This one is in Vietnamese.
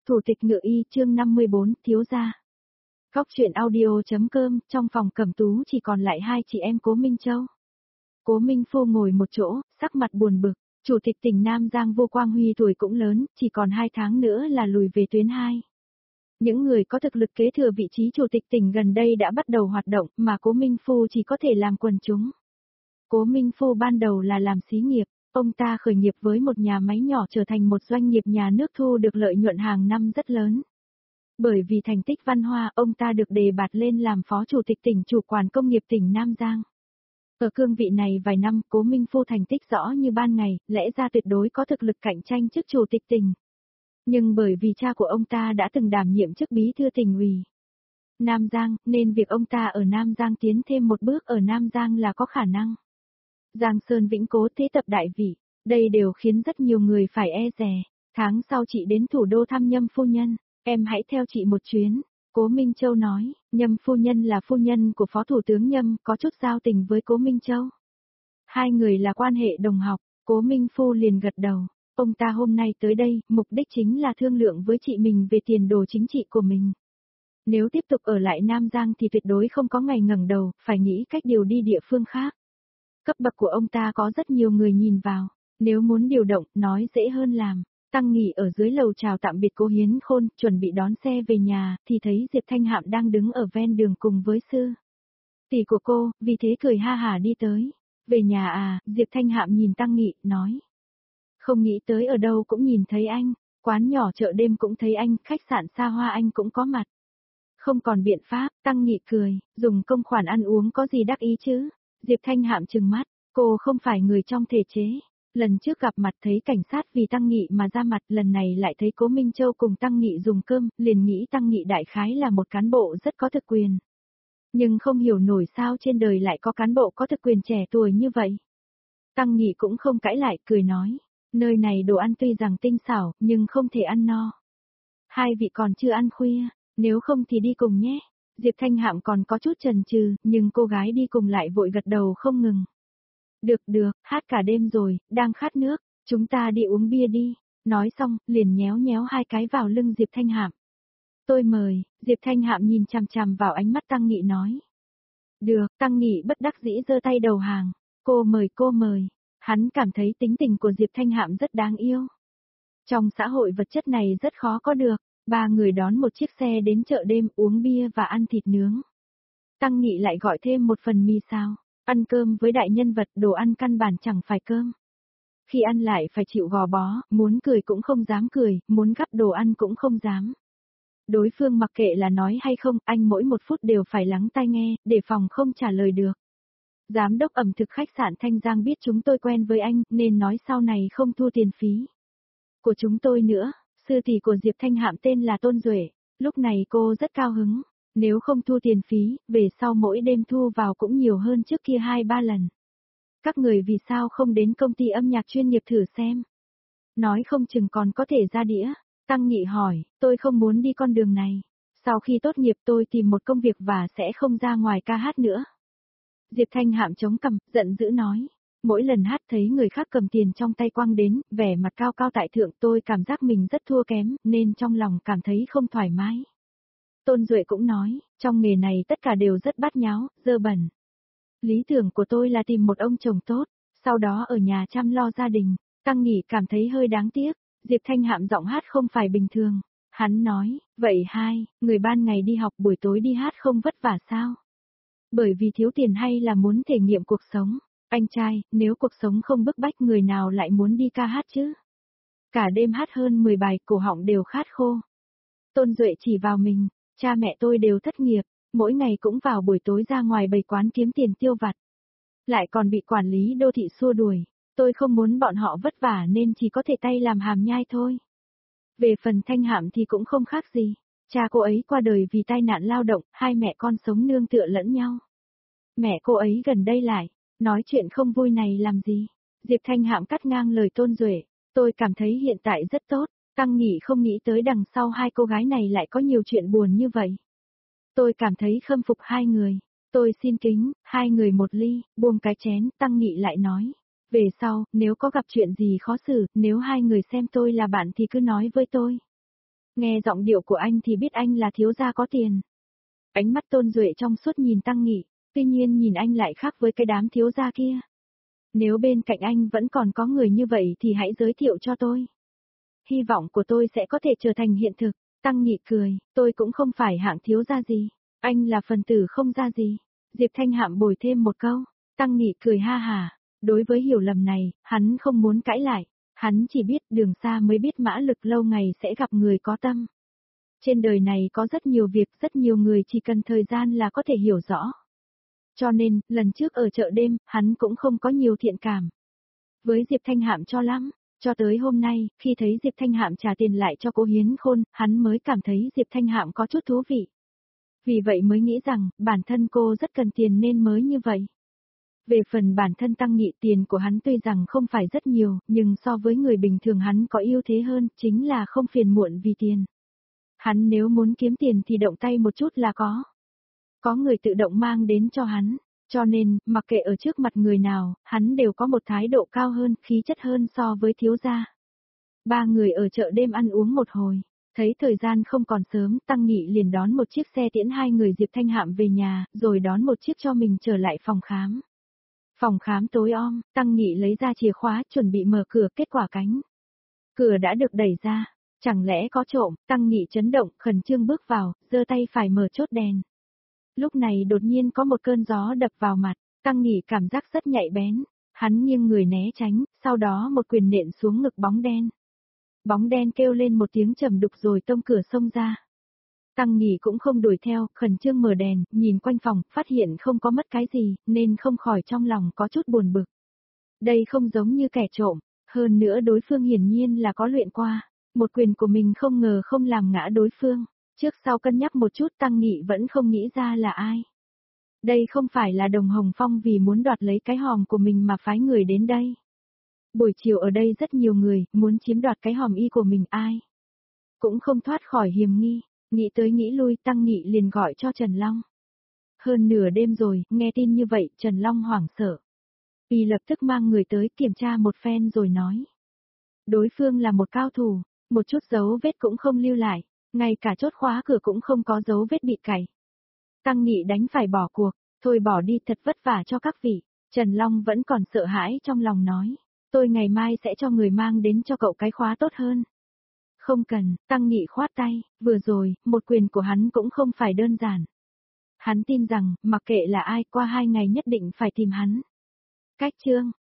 Thủ tịch Ngự Y chương 54 thiếu gia. Góc truyện audio.com, trong phòng Cẩm Tú chỉ còn lại hai chị em Cố Minh Châu. Cố Minh Phu ngồi một chỗ, sắc mặt buồn bực, Chủ tịch tỉnh Nam Giang Vô Quang Huy tuổi cũng lớn, chỉ còn 2 tháng nữa là lùi về tuyến 2. Những người có thực lực kế thừa vị trí Chủ tịch tỉnh gần đây đã bắt đầu hoạt động, mà Cố Minh Phu chỉ có thể làm quần chúng. Cố Minh Phu ban đầu là làm xí nghiệp, ông ta khởi nghiệp với một nhà máy nhỏ trở thành một doanh nghiệp nhà nước thu được lợi nhuận hàng năm rất lớn. Bởi vì thành tích văn hoa, ông ta được đề bạt lên làm phó chủ tịch tỉnh chủ quản công nghiệp tỉnh Nam Giang. Ở cương vị này vài năm, Cố Minh Phu thành tích rõ như ban ngày, lẽ ra tuyệt đối có thực lực cạnh tranh chức chủ tịch tỉnh. Nhưng bởi vì cha của ông ta đã từng đảm nhiệm chức bí thư tỉnh ủy Nam Giang, nên việc ông ta ở Nam Giang tiến thêm một bước ở Nam Giang là có khả năng. Giang Sơn Vĩnh Cố thế tập đại vị, đây đều khiến rất nhiều người phải e dè. Tháng sau chị đến thủ đô thăm Nhâm phu nhân, em hãy theo chị một chuyến. Cố Minh Châu nói, Nhâm phu nhân là phu nhân của Phó Thủ tướng Nhâm, có chút giao tình với Cố Minh Châu. Hai người là quan hệ đồng học, Cố Minh Phu liền gật đầu. Ông ta hôm nay tới đây, mục đích chính là thương lượng với chị mình về tiền đồ chính trị của mình. Nếu tiếp tục ở lại Nam Giang thì tuyệt đối không có ngày ngẩng đầu, phải nghĩ cách điều đi địa phương khác. Cấp bậc của ông ta có rất nhiều người nhìn vào, nếu muốn điều động, nói dễ hơn làm. Tăng Nghị ở dưới lầu chào tạm biệt Cố Hiến Khôn, chuẩn bị đón xe về nhà, thì thấy Diệp Thanh Hạm đang đứng ở ven đường cùng với sư tỷ của cô, vì thế cười ha hả đi tới. Về nhà à, Diệp Thanh Hạm nhìn Tăng Nghị, nói. Không nghĩ tới ở đâu cũng nhìn thấy anh, quán nhỏ chợ đêm cũng thấy anh, khách sạn xa hoa anh cũng có mặt. Không còn biện pháp, Tăng Nghị cười, dùng công khoản ăn uống có gì đắc ý chứ. Diệp Thanh Hạm trừng mắt, cô không phải người trong thể chế. Lần trước gặp mặt thấy cảnh sát vì Tăng Nghị mà ra mặt, lần này lại thấy Cố Minh Châu cùng Tăng Nghị dùng cơm, liền nghĩ Tăng Nghị đại khái là một cán bộ rất có thực quyền. Nhưng không hiểu nổi sao trên đời lại có cán bộ có thực quyền trẻ tuổi như vậy. Tăng Nghị cũng không cãi lại, cười nói, nơi này đồ ăn tuy rằng tinh xảo, nhưng không thể ăn no. Hai vị còn chưa ăn khuya, nếu không thì đi cùng nhé. Diệp Thanh Hạm còn có chút chần chừ, nhưng cô gái đi cùng lại vội gật đầu không ngừng. Được, hát cả đêm rồi, đang khát nước, chúng ta đi uống bia đi. Nói xong, liền nhéo nhéo hai cái vào lưng Diệp Thanh Hạm. Tôi mời, Diệp Thanh Hạm nhìn chằm chằm vào ánh mắt Tăng Nghị nói. Được, Tăng Nghị bất đắc dĩ giơ tay đầu hàng. Cô mời. Hắn cảm thấy tính tình của Diệp Thanh Hạm rất đáng yêu. Trong xã hội vật chất này rất khó có được. Ba người đón một chiếc xe đến chợ đêm uống bia và ăn thịt nướng. Tăng Nghị lại gọi thêm một phần mì xào. Ăn cơm với đại nhân vật, đồ ăn căn bản chẳng phải cơm. Khi ăn lại phải chịu gò bó, muốn cười cũng không dám cười, muốn gắp đồ ăn cũng không dám. Đối phương mặc kệ là nói hay không, anh mỗi một phút đều phải lắng tai nghe, để phòng không trả lời được. Giám đốc ẩm thực khách sạn Thanh Giang biết chúng tôi quen với anh, nên nói sau này không thu tiền phí của chúng tôi nữa. Sư tỷ của Diệp Thanh Hạm tên là Tôn Duệ, lúc này cô rất cao hứng. Nếu không thu tiền phí, về sau mỗi đêm thu vào cũng nhiều hơn trước kia 2-3 lần. Các người vì sao không đến công ty âm nhạc chuyên nghiệp thử xem? Nói không chừng còn có thể ra đĩa. Tăng Nghị hỏi, tôi không muốn đi con đường này. Sau khi tốt nghiệp tôi tìm một công việc và sẽ không ra ngoài ca hát nữa. Diệp Thanh Hạm chống cằm, giận dữ nói. Mỗi lần hát thấy người khác cầm tiền trong tay quăng đến, vẻ mặt cao cao tại thượng, tôi cảm giác mình rất thua kém, nên trong lòng cảm thấy không thoải mái. Tôn Duệ cũng nói, trong nghề này tất cả đều rất bát nháo, dơ bẩn. Lý tưởng của tôi là tìm một ông chồng tốt, sau đó ở nhà chăm lo gia đình. Tăng Nghị cảm thấy hơi đáng tiếc, Diệp Thanh Hạm giọng hát không phải bình thường. Hắn nói, vậy người ban ngày đi học buổi tối đi hát không vất vả sao? Bởi vì thiếu tiền hay là muốn thể nghiệm cuộc sống? Anh trai, nếu cuộc sống không bức bách người nào lại muốn đi ca hát chứ? Cả đêm hát hơn 10 bài, cổ họng đều khát khô. Tôn Duệ chỉ vào mình, cha mẹ tôi đều thất nghiệp, mỗi ngày cũng vào buổi tối ra ngoài bày quán kiếm tiền tiêu vặt. Lại còn bị quản lý đô thị xua đuổi, tôi không muốn bọn họ vất vả nên chỉ có thể tay làm hàm nhai thôi. Về phần Thanh Hạm thì cũng không khác gì, cha cô ấy qua đời vì tai nạn lao động, hai mẹ con sống nương tựa lẫn nhau. Mẹ cô ấy gần đây lại, nói chuyện không vui này làm gì? Diệp Thanh Hạm cắt ngang lời Tôn Duệ, tôi cảm thấy hiện tại rất tốt. Tăng Nghị không nghĩ tới đằng sau hai cô gái này lại có nhiều chuyện buồn như vậy. Tôi cảm thấy khâm phục hai người. Tôi xin kính, hai người một ly, buông cái chén, Tăng Nghị lại nói. Về sau, nếu có gặp chuyện gì khó xử, nếu hai người xem tôi là bạn thì cứ nói với tôi. Nghe giọng điệu của anh thì biết anh là thiếu gia có tiền. Ánh mắt Tôn Duệ trong suốt nhìn Tăng Nghị, tuy nhiên nhìn anh lại khác với cái đám thiếu gia kia. Nếu bên cạnh anh vẫn còn có người như vậy thì hãy giới thiệu cho tôi. Hy vọng của tôi sẽ có thể trở thành hiện thực. Tăng Nghị cười, tôi cũng không phải hạng thiếu gia gì. Anh là phần tử không ra gì. Diệp Thanh Hạm bồi thêm một câu. Tăng Nghị cười ha hà. Đối với hiểu lầm này, hắn không muốn cãi lại. Hắn chỉ biết đường xa mới biết mã lực, lâu ngày sẽ gặp người có tâm. Trên đời này có rất nhiều việc, rất nhiều người chỉ cần thời gian là có thể hiểu rõ. Cho nên, lần trước ở chợ đêm, hắn cũng không có nhiều thiện cảm với Diệp Thanh Hạm cho lắm. Cho tới hôm nay, khi thấy Diệp Thanh Hạm trả tiền lại cho Cố Hiến Khôn, hắn mới cảm thấy Diệp Thanh Hạm có chút thú vị. Vì vậy mới nghĩ rằng, bản thân cô rất cần tiền nên mới như vậy. Về phần bản thân Tăng Nghị, tiền của hắn tuy rằng không phải rất nhiều, nhưng so với người bình thường hắn có ưu thế hơn, chính là không phiền muộn vì tiền. Hắn nếu muốn kiếm tiền thì động tay một chút là có. Có người tự động mang đến cho hắn. Cho nên, mặc kệ ở trước mặt người nào, hắn đều có một thái độ cao hơn, khí chất hơn so với thiếu gia. Ba người ở chợ đêm ăn uống một hồi. Thấy thời gian không còn sớm, Tăng Nghị liền đón một chiếc xe tiễn hai người Diệp Thanh Hạm về nhà, rồi đón một chiếc cho mình trở lại phòng khám. Phòng khám tối om, Tăng Nghị lấy ra chìa khóa chuẩn bị mở cửa, kết quả cánh cửa đã được đẩy ra. Chẳng lẽ có trộm? Tăng Nghị chấn động, khẩn trương bước vào, giơ tay phải mở chốt đèn. Lúc này đột nhiên có một cơn gió đập vào mặt, Tăng Nghị cảm giác rất nhạy bén. Hắn nghiêng người né tránh, sau đó một quyền nện xuống ngực bóng đen. Bóng đen kêu lên một tiếng trầm đục rồi tông cửa xông ra. Tăng Nghị cũng không đuổi theo, khẩn trương mở đèn, nhìn quanh phòng, phát hiện không có mất cái gì, nên không khỏi trong lòng có chút buồn bực. Đây không giống như kẻ trộm, hơn nữa đối phương hiển nhiên là có luyện qua. Một quyền của mình không ngờ không làm ngã đối phương. Trước sau cân nhắc một chút, Tăng Nghị vẫn không nghĩ ra là ai. Đây không phải là Đồng Hồng Phong vì muốn đoạt lấy cái hòm của mình mà phái người đến đây. Buổi chiều ở đây rất nhiều người, muốn chiếm đoạt cái hòm y của mình, ai cũng không thoát khỏi hiểm nghi. Nghĩ tới nghĩ lui, Tăng Nghị liền gọi cho Trần Long. Hơn nửa đêm rồi, nghe tin như vậy, Trần Long hoảng sợ. Y lập tức mang người tới kiểm tra một phen rồi nói. Đối phương là một cao thủ, một chút dấu vết cũng không lưu lại, ngay cả chốt khóa cửa cũng không có dấu vết bị cày. Tăng Nghị đánh phải bỏ cuộc, thôi bỏ đi, thật vất vả cho các vị. Trần Long vẫn còn sợ hãi trong lòng nói. Tôi ngày mai sẽ cho người mang đến cho cậu cái khóa tốt hơn. Không cần, Tăng Nghị khoát tay, vừa rồi, một quyền của hắn cũng không phải đơn giản. Hắn tin rằng, mặc kệ là ai, qua 2 ngày nhất định phải tìm hắn. Cách chương